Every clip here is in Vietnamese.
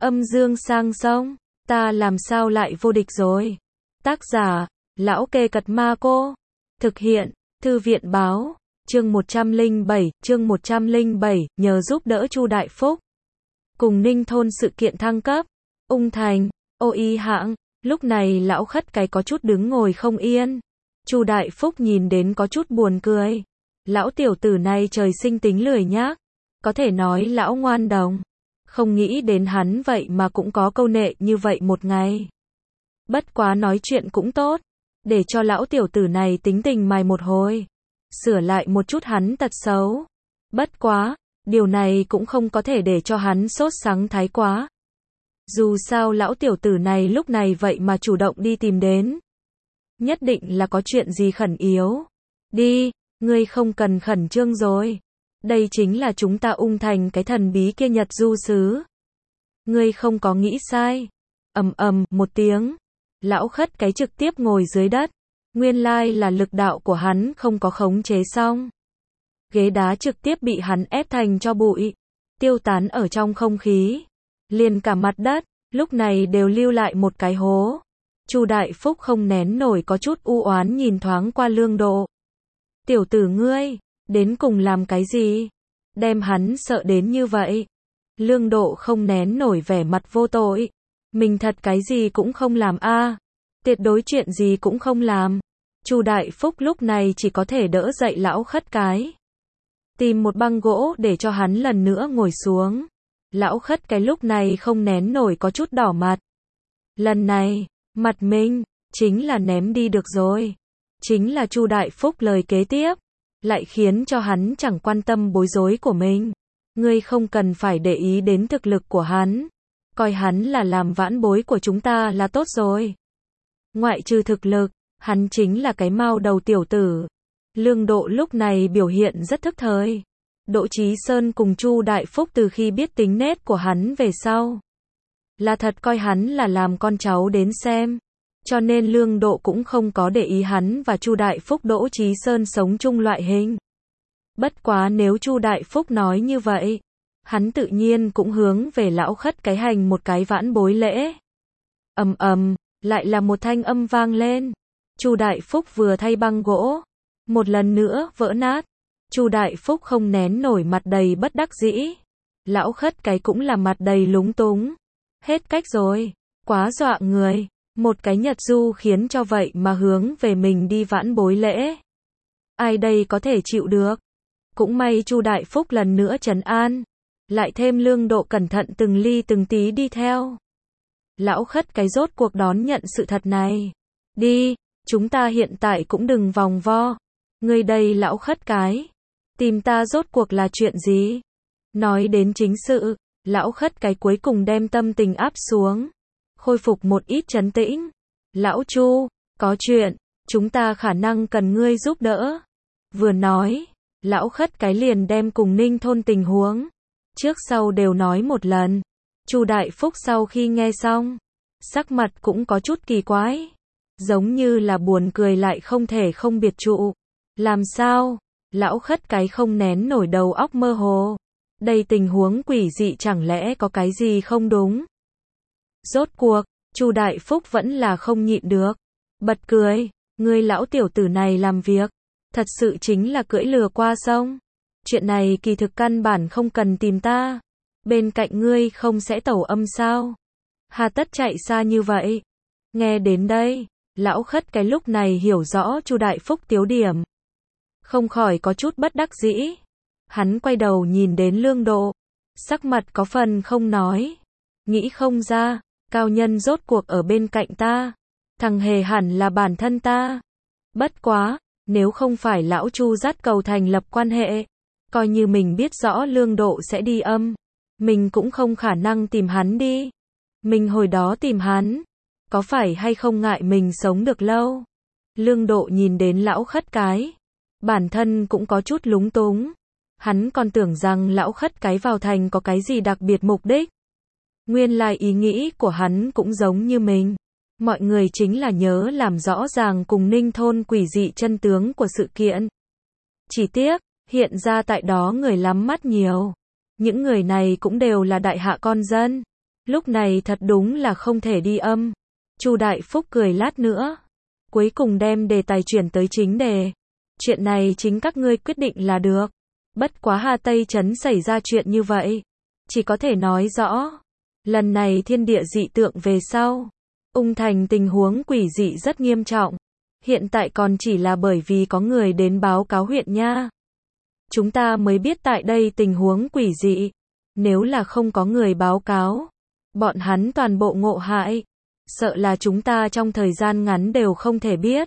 Âm dương sang sông, ta làm sao lại vô địch rồi. Tác giả, Lão Kê Cật Ma Cô. Thực hiện, Thư viện Báo. Chương 107, nhờ giúp đỡ Chu Đại Phúc. Cùng Ninh thôn sự kiện thăng cấp. Ung thành, ô y hạng, lúc này lão khất cái có chút đứng ngồi không yên. Chu Đại Phúc nhìn đến có chút buồn cười. Lão tiểu tử này trời sinh tính lười nhác, có thể nói lão ngoan đồng. Không nghĩ đến hắn vậy mà cũng có câu nệ như vậy một ngày. Bất quá nói chuyện cũng tốt, để cho lão tiểu tử này tính tình mài một hồi, sửa lại một chút hắn tật xấu. Bất quá, điều này cũng không có thể để cho hắn sốt sắng thái quá. Dù sao lão tiểu tử này lúc này vậy mà chủ động đi tìm đến. Nhất định là có chuyện gì khẩn yếu. Đi, ngươi không cần khẩn trương rồi. Đây chính là chúng ta Ung thành cái thần bí kia Nhật Du Sứ. Ngươi không có nghĩ sai. Một tiếng. Lão khất cái trực tiếp ngồi dưới đất. Nguyên lai là lực đạo của hắn không có khống chế xong. Ghế đá trực tiếp bị hắn ép thành cho bụi. Tiêu tán ở trong không khí. Liền cả mặt đất, lúc này đều lưu lại một cái hố. Chu Đại Phúc không nén nổi có chút u oán nhìn thoáng qua Lương Độ. Tiểu tử ngươi, đến cùng làm cái gì? Đem hắn sợ đến như vậy. Lương Độ không nén nổi vẻ mặt vô tội. Mình thật cái gì cũng không làm a, tuyệt đối chuyện gì cũng không làm. Chu Đại Phúc lúc này chỉ có thể đỡ dậy lão khất cái. Tìm một băng gỗ để cho hắn lần nữa ngồi xuống. Lão khất cái lúc này không nén nổi có chút đỏ mặt. Lần này, mặt mình, chính là ném đi được rồi. Chính là Chu Đại Phúc lời kế tiếp, lại khiến cho hắn chẳng quan tâm bối rối của mình. Ngươi không cần phải để ý đến thực lực của hắn. Coi hắn là làm vãn bối của chúng ta là tốt rồi. Ngoại trừ thực lực, hắn chính là cái mao đầu tiểu tử. Lương Độ lúc này biểu hiện rất thức thời. Đỗ Chí Sơn cùng Chu Đại Phúc từ khi biết tính nết của hắn về sau, là thật coi hắn là làm con cháu đến xem. Cho nên Lương Độ cũng không có để ý hắn và Chu Đại Phúc Đỗ Chí Sơn sống chung loại hình. Bất quá nếu Chu Đại Phúc nói như vậy, hắn tự nhiên cũng hướng về lão khất cái hành một cái vãn bối lễ. Lại là một thanh âm vang lên. Chu Đại Phúc vừa thay băng gỗ, một lần nữa vỡ nát. Chu Đại Phúc không nén nổi mặt đầy bất đắc dĩ. Lão khất cái cũng là mặt đầy lúng túng. Hết cách rồi, quá dọa người. Một cái Nhật Du khiến cho vậy mà hướng về mình đi vãn bối lễ. Ai đây có thể chịu được. Cũng may Chu Đại Phúc lần nữa trấn an. Lại thêm Lương Độ cẩn thận từng ly từng tí đi theo. Lão khất cái rốt cuộc đón nhận sự thật này. Đi, chúng ta hiện tại cũng đừng vòng vo. Ngươi đây lão khất cái, tìm ta rốt cuộc là chuyện gì? Nói đến chính sự, lão khất cái cuối cùng đem tâm tình áp xuống. Khôi phục một ít trấn tĩnh. Lão Chu, có chuyện, chúng ta khả năng cần ngươi giúp đỡ. Vừa nói, lão khất cái liền đem cùng Ninh thôn tình huống trước sau đều nói một lần. Chu Đại Phúc sau khi nghe xong, sắc mặt cũng có chút kỳ quái, giống như là buồn cười lại không thể không biệt trụ. Làm sao? Lão khất cái không nén nổi đầu óc mơ hồ. Đây tình huống quỷ dị chẳng lẽ có cái gì không đúng? Rốt cuộc, Chu Đại Phúc vẫn là không nhịn được. Bật cười, ngươi lão tiểu tử này làm việc, thật sự chính là cưỡi lừa qua sông. Chuyện này kỳ thực căn bản không cần tìm ta. Bên cạnh ngươi không sẽ tẩu âm sao? Hà tất chạy xa như vậy? Nghe đến đây, lão khất cái lúc này hiểu rõ Chu Đại Phúc tiếu điểm. Không khỏi có chút bất đắc dĩ. Hắn quay đầu nhìn đến Lương Độ. Sắc mặt có phần không nói. Nghĩ không ra, cao nhân rốt cuộc ở bên cạnh ta. Thằng hề hẳn là bản thân ta. Bất quá, nếu không phải lão Chu dắt cầu thành lập quan hệ, coi như mình biết rõ Lương Độ sẽ đi âm, mình cũng không khả năng tìm hắn đi. Mình hồi đó tìm hắn, có phải hay không ngại mình sống được lâu? Lương Độ nhìn đến lão khất cái, bản thân cũng có chút lúng túng. Hắn còn tưởng rằng lão khất cái vào thành có cái gì đặc biệt mục đích. Nguyên lai ý nghĩ của hắn cũng giống như mình. Mọi người chính là nhớ làm rõ ràng cùng Ninh thôn quỷ dị chân tướng của sự kiện. Chỉ tiếc, hiện ra tại đó người lắm mắt nhiều. Những người này cũng đều là đại hạ con dân. Lúc này thật đúng là không thể đi âm. Chu Đại Phúc cười lát nữa, cuối cùng đem đề tài chuyển tới chính đề. Chuyện này chính các ngươi quyết định là được. Bất quá Hà Tây Trấn xảy ra chuyện như vậy, chỉ có thể nói rõ, lần này thiên địa dị tượng về sau, Ung Thành tình huống quỷ dị rất nghiêm trọng. Hiện tại còn chỉ là bởi vì có người đến báo cáo huyện nha, chúng ta mới biết tại đây tình huống quỷ dị. Nếu là không có người báo cáo, bọn hắn toàn bộ ngộ hại, sợ là chúng ta trong thời gian ngắn đều không thể biết.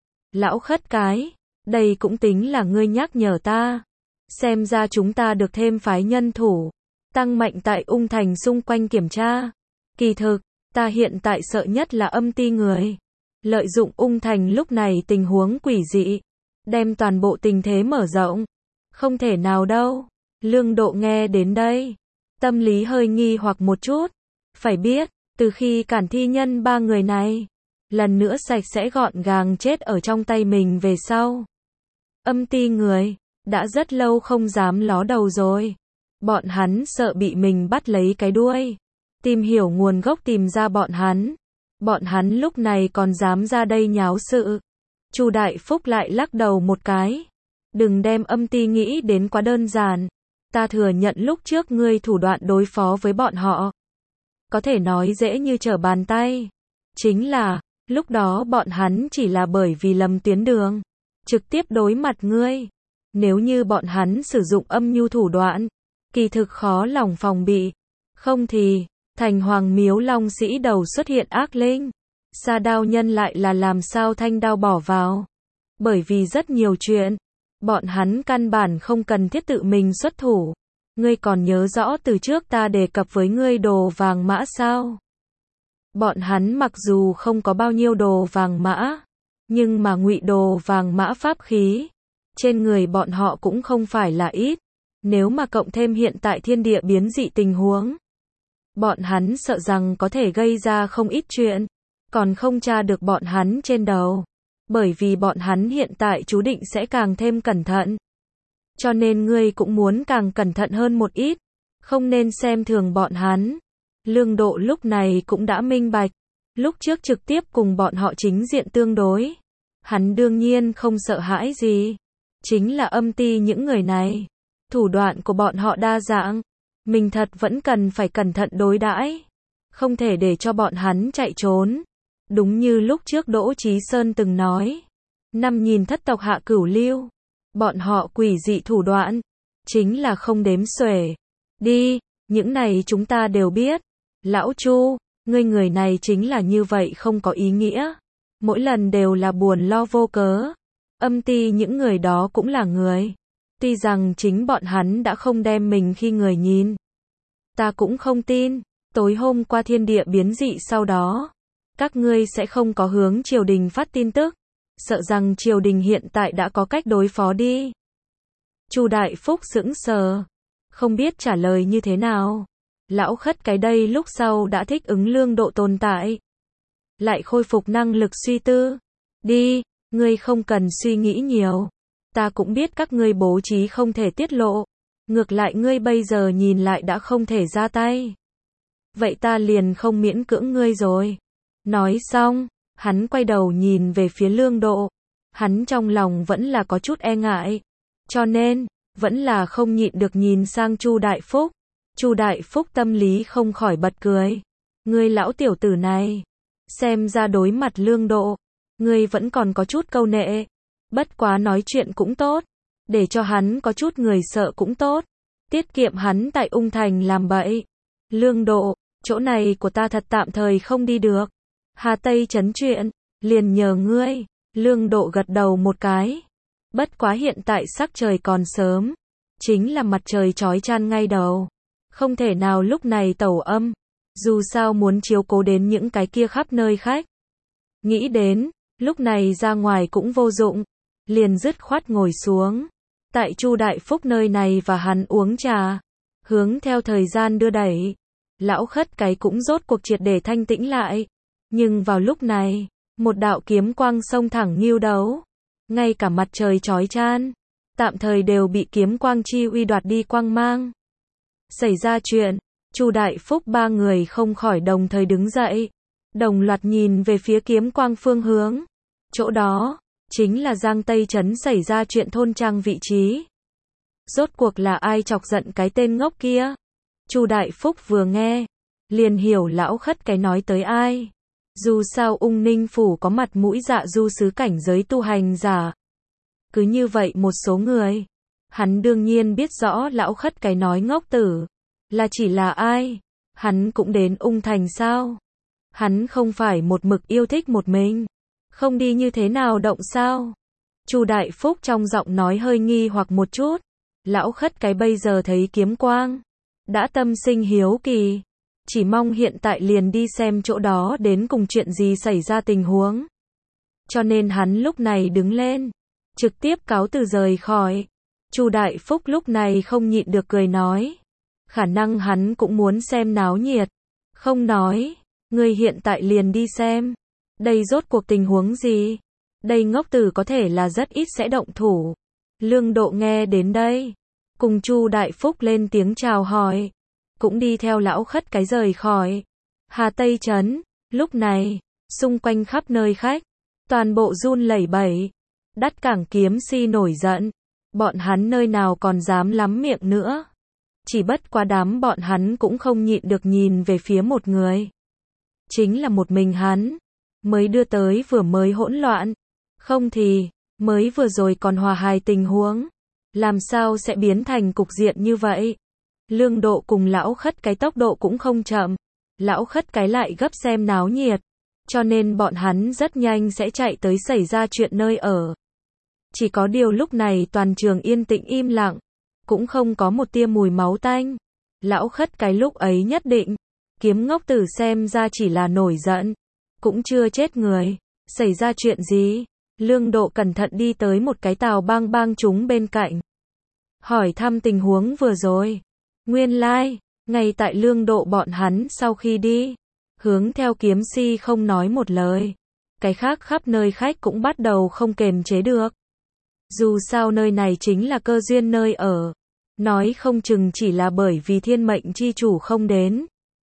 Lão khất cái, đây cũng tính là ngươi nhắc nhở ta. Xem ra chúng ta được thêm phái nhân thủ, tăng mạnh tại Ung Thành xung quanh kiểm tra. Kỳ thực, ta hiện tại sợ nhất là âm ti người, lợi dụng Ung Thành lúc này tình huống quỷ dị, đem toàn bộ tình thế mở rộng. Không thể nào đâu. Lương Độ nghe đến đây, tâm lý hơi nghi hoặc một chút. Phải biết, từ khi Cản Thi Nhân ba người này lần nữa sạch sẽ gọn gàng chết ở trong tay mình về sau, âm ti người đã rất lâu không dám ló đầu rồi. Bọn hắn sợ bị mình bắt lấy cái đuôi, tìm hiểu nguồn gốc tìm ra bọn hắn. Bọn hắn lúc này còn dám ra đây nháo sự. Chu Đại Phúc lại lắc đầu một cái. Đừng đem âm ti nghĩ đến quá đơn giản. Ta thừa nhận lúc trước ngươi thủ đoạn đối phó với bọn họ, có thể nói dễ như trở bàn tay. Chính là, lúc đó bọn hắn chỉ là bởi vì lầm tuyến đường, trực tiếp đối mặt ngươi. Nếu như bọn hắn sử dụng âm mưu thủ đoạn, kỳ thực khó lòng phòng bị. Không thì, thành Hoàng Miếu Long Sĩ đầu xuất hiện ác linh, Sa Đao Nhân lại là làm sao thanh đao bỏ vào. Bởi vì rất nhiều chuyện, bọn hắn căn bản không cần thiết tự mình xuất thủ. Ngươi còn nhớ rõ từ trước ta đề cập với ngươi đồ vàng mã sao? Bọn hắn mặc dù không có bao nhiêu đồ vàng mã, nhưng mà ngụy đồ vàng mã pháp khí trên người bọn họ cũng không phải là ít. Nếu mà cộng thêm hiện tại thiên địa biến dị tình huống, bọn hắn sợ rằng có thể gây ra không ít chuyện, còn không tra được bọn hắn trên đầu. Bởi vì bọn hắn hiện tại chú định sẽ càng thêm cẩn thận. Cho nên ngươi cũng muốn càng cẩn thận hơn một ít, không nên xem thường bọn hắn. Lương Độ lúc này cũng đã minh bạch, lúc trước trực tiếp cùng bọn họ chính diện tương đối, hắn đương nhiên không sợ hãi gì. Chính là âm ti những người này, thủ đoạn của bọn họ đa dạng, mình thật vẫn cần phải cẩn thận đối đãi, không thể để cho bọn hắn chạy trốn. Đúng như lúc trước Đỗ Chí Sơn từng nói, 5.000 thất tộc hạ cửu lưu, bọn họ quỷ dị thủ đoạn, chính là không đếm xuể. Đi, những này chúng ta đều biết. Lão Chu, ngươi người này chính là như vậy không có ý nghĩa. Mỗi lần đều là buồn lo vô cớ. Âm ti những người đó cũng là người. Tuy rằng chính bọn hắn đã không đem mình khi người nhìn. Ta cũng không tin, tối hôm qua thiên địa biến dị sau đó, các ngươi sẽ không có hướng triều đình phát tin tức. Sợ rằng triều đình hiện tại đã có cách đối phó đi. Chu Đại Phúc sững sờ, không biết trả lời như thế nào. Lão khất cái đây lúc sau đã thích ứng Lương Độ tồn tại, lại khôi phục năng lực suy tư. Đi, ngươi không cần suy nghĩ nhiều. Ta cũng biết các ngươi bố trí không thể tiết lộ. Ngược lại ngươi bây giờ nhìn lại đã không thể ra tay. Vậy ta liền không miễn cưỡng ngươi rồi. Nói xong, hắn quay đầu nhìn về phía Lương Độ. Hắn trong lòng vẫn là có chút e ngại, cho nên vẫn là không nhịn được nhìn sang Chu Đại Phúc. Chu Đại Phúc tâm lý không khỏi bật cười. Ngươi lão tiểu tử này, xem ra đối mặt Lương Độ, ngươi vẫn còn có chút câu nệ. Bất quá nói chuyện cũng tốt, để cho hắn có chút người sợ cũng tốt, tiết kiệm hắn tại Ung Thành làm bậy. Lương Độ, chỗ này của ta thật tạm thời không đi được. Hà Tây Trấn chuyện, liền nhờ ngươi. Lương Độ gật đầu một cái. Bất quá hiện tại sắc trời còn sớm, chính là mặt trời chói chang ngay đầu, không thể nào lúc này tẩu âm, dù sao muốn chiếu cố đến những cái kia khắp nơi khách. Nghĩ đến, lúc này ra ngoài cũng vô dụng, liền dứt khoát ngồi xuống tại Chu Đại Phúc nơi này và hắn uống trà. Hướng theo thời gian đưa đẩy, lão khất cái cũng rốt cuộc triệt để thanh tĩnh lại. Nhưng vào lúc này, một đạo kiếm quang xông thẳng nghiêu đấu, ngay cả mặt trời chói chan, tạm thời đều bị kiếm quang chi uy đoạt đi quang mang. Xảy ra chuyện, Chu Đại Phúc ba người không khỏi đồng thời đứng dậy, đồng loạt nhìn về phía kiếm quang phương hướng. Chỗ đó, chính là Giang Tây Trấn xảy ra chuyện thôn trang vị trí. Rốt cuộc là ai chọc giận cái tên ngốc kia? Chu Đại Phúc vừa nghe, liền hiểu lão khất cái nói tới ai. Dù sao Ung Ninh Phủ có mặt mũi dạ du xứ cảnh giới tu hành giả. Cứ như vậy một số người, hắn đương nhiên biết rõ lão khất cái nói ngốc tử, là chỉ là ai. Hắn cũng đến Ung Thành sao? Hắn không phải một mực yêu thích một mình, không đi như thế nào động sao? Chu Đại Phúc trong giọng nói hơi nghi hoặc một chút. Lão khất cái bây giờ thấy kiếm quang, đã tâm sinh hiếu kỳ, chỉ mong hiện tại liền đi xem chỗ đó đến cùng chuyện gì xảy ra tình huống. Cho nên hắn lúc này đứng lên, trực tiếp cáo từ rời khỏi. Chu Đại Phúc lúc này không nhịn được cười nói, khả năng hắn cũng muốn xem náo nhiệt, không nói, ngươi hiện tại liền đi xem, đây rốt cuộc tình huống gì? Đây ngốc tử có thể là rất ít sẽ động thủ. Lương Độ nghe đến đây, cùng Chu Đại Phúc lên tiếng chào hỏi, cũng đi theo lão khất cái rời khỏi Hà Tây Trấn. Lúc này, xung quanh khắp nơi khách, toàn bộ run lẩy bẩy. Đắt Cảng kiếm si nổi giận, bọn hắn nơi nào còn dám lắm miệng nữa. Chỉ bất quá đám bọn hắn cũng không nhịn được nhìn về phía một người. Chính là một mình hắn, mới đưa tới vừa mới hỗn loạn. Không thì, mới vừa rồi còn hòa hài tình huống, làm sao sẽ biến thành cục diện như vậy? Lương Độ cùng lão khất cái tốc độ cũng không chậm, lão khất cái lại gấp xem náo nhiệt, cho nên bọn hắn rất nhanh sẽ chạy tới xảy ra chuyện nơi ở. Chỉ có điều lúc này toàn trường yên tĩnh im lặng, cũng không có một tia mùi máu tanh. Lão khất cái lúc ấy nhất định, kiếm ngốc tử xem ra chỉ là nổi giận, cũng chưa chết người. Xảy ra chuyện gì? Lương Độ cẩn thận đi tới một cái tàu bang bang chúng bên cạnh, hỏi thăm tình huống vừa rồi. Nguyên lai, ngay tại Lương Độ bọn hắn sau khi đi, hướng theo kiếm si không nói một lời. Cái khác khắp nơi khách cũng bắt đầu không kềm chế được. Dù sao nơi này chính là cơ duyên nơi ở, nói không chừng chỉ là bởi vì thiên mệnh chi chủ không đến,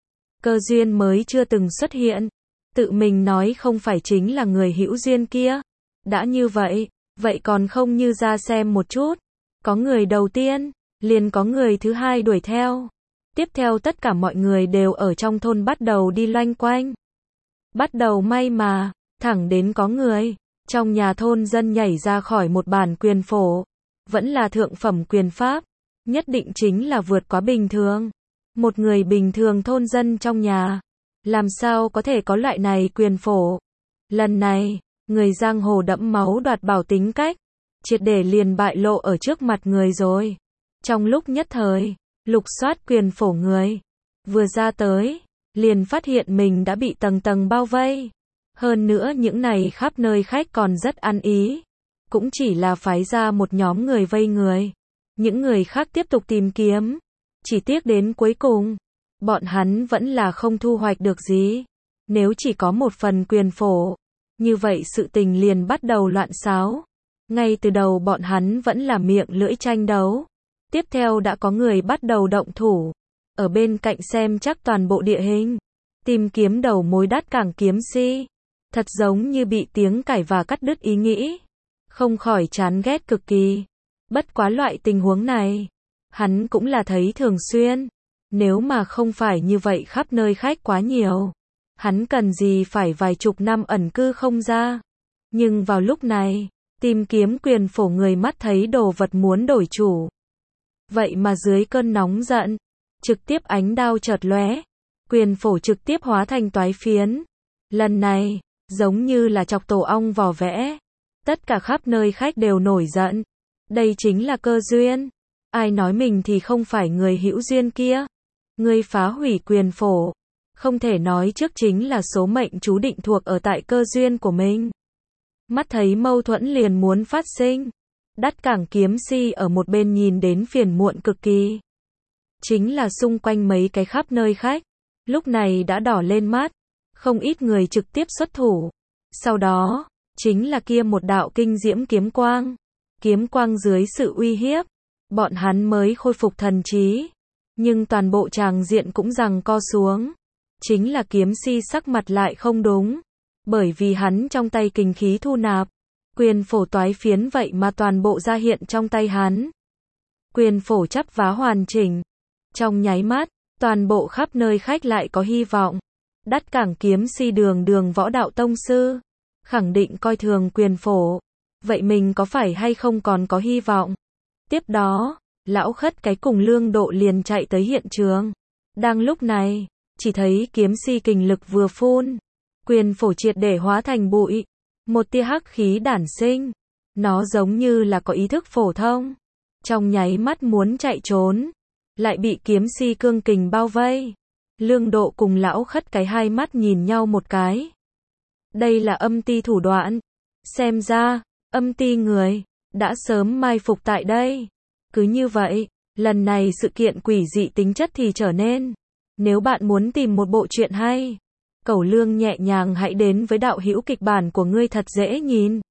cơ duyên mới chưa từng xuất hiện. Tự mình nói không phải chính là người hữu duyên kia. Đã như vậy, vậy còn không như ra xem một chút. Có người đầu tiên, liền có người thứ hai đuổi theo. Tiếp theo tất cả mọi người đều ở trong thôn bắt đầu đi loanh quanh. Bắt đầu may mà, thẳng đến có người trong nhà thôn dân nhảy ra khỏi một bản quyền phổ. Vẫn là thượng phẩm quyền pháp, nhất định chính là vượt quá bình thường. Một người bình thường thôn dân trong nhà, làm sao có thể có loại này quyền phổ? Lần này, người giang hồ đẫm máu đoạt bảo tính cách, triệt để liền bại lộ ở trước mặt người rồi. Trong lúc nhất thời, lục soát quyền phổ người, vừa ra tới, liền phát hiện mình đã bị tầng tầng bao vây. Hơn nữa những này khắp nơi khách còn rất ăn ý, cũng chỉ là phái ra một nhóm người vây người. Những người khác tiếp tục tìm kiếm, chỉ tiếc đến cuối cùng, bọn hắn vẫn là không thu hoạch được gì. Nếu chỉ có một phần quyền phổ, như vậy sự tình liền bắt đầu loạn xáo. Ngay từ đầu bọn hắn vẫn là miệng lưỡi tranh đấu. Tiếp theo đã có người bắt đầu động thủ, ở bên cạnh xem chắc toàn bộ địa hình, tìm kiếm đầu mối Đắt Cảng kiếm si. Thật giống như bị tiếng cãi và cắt đứt ý nghĩ, không khỏi chán ghét cực kỳ. Bất quá loại tình huống này, hắn cũng là thấy thường xuyên. Nếu mà không phải như vậy khắp nơi khách quá nhiều, hắn cần gì phải vài chục năm ẩn cư không ra. Nhưng vào lúc này, tìm kiếm quyền phổ người mắt thấy đồ vật muốn đổi chủ. Vậy mà dưới cơn nóng giận, trực tiếp ánh đao chợt lóe, quyền phổ trực tiếp hóa thành toái phiến. Lần này, giống như là chọc tổ ong vò vẽ. Tất cả khắp nơi khách đều nổi giận. Đây chính là cơ duyên. Ai nói mình thì không phải người hữu duyên kia? Ngươi phá hủy quyền phổ, không thể nói trước chính là số mệnh chú định thuộc ở tại cơ duyên của mình. Mắt thấy mâu thuẫn liền muốn phát sinh, Đắt Cảng kiếm si ở một bên nhìn đến phiền muộn cực kỳ. Chính là xung quanh mấy cái khắp nơi khách, lúc này đã đỏ lên mắt, không ít người trực tiếp xuất thủ. Sau đó, chính là kia một đạo kinh diễm kiếm quang. Kiếm quang dưới sự uy hiếp, bọn hắn mới khôi phục thần trí. Nhưng toàn bộ tràng diện cũng giằng co xuống. Chính là kiếm si sắc mặt lại không đúng. Bởi vì hắn trong tay kình khí thu nạp. Quyền phổ toái phiến vậy mà toàn bộ ra hiện trong tay hắn. Quyền phổ chắp vá hoàn chỉnh. Trong nháy mắt, toàn bộ khắp nơi khách lại có hy vọng. Đắt cảng kiếm si đường võ đạo tông sư. Khẳng định coi thường quyền phổ. Vậy mình có phải hay không còn có hy vọng? Tiếp đó, lão khất cái cùng Lương Độ liền chạy tới hiện trường. Đang lúc này, chỉ thấy kiếm si kình lực vừa phun. Quyền phổ triệt để hóa thành bụi. Một tia hắc khí đản sinh. Nó giống như là có ý thức phổ thông. Trong nháy mắt muốn chạy trốn. Lại bị kiếm si cương kình bao vây. Lương Độ cùng lão khất cái hai mắt nhìn nhau một cái. Đây là âm ti thủ đoạn. Xem ra, âm ti người đã sớm mai phục tại đây. Cứ như vậy, lần này sự kiện quỷ dị tính chất thì trở nên. Nếu bạn muốn tìm một bộ truyện hay, Cẩu Lương nhẹ nhàng hãy đến với đạo hữu kịch bản của ngươi thật dễ nhìn.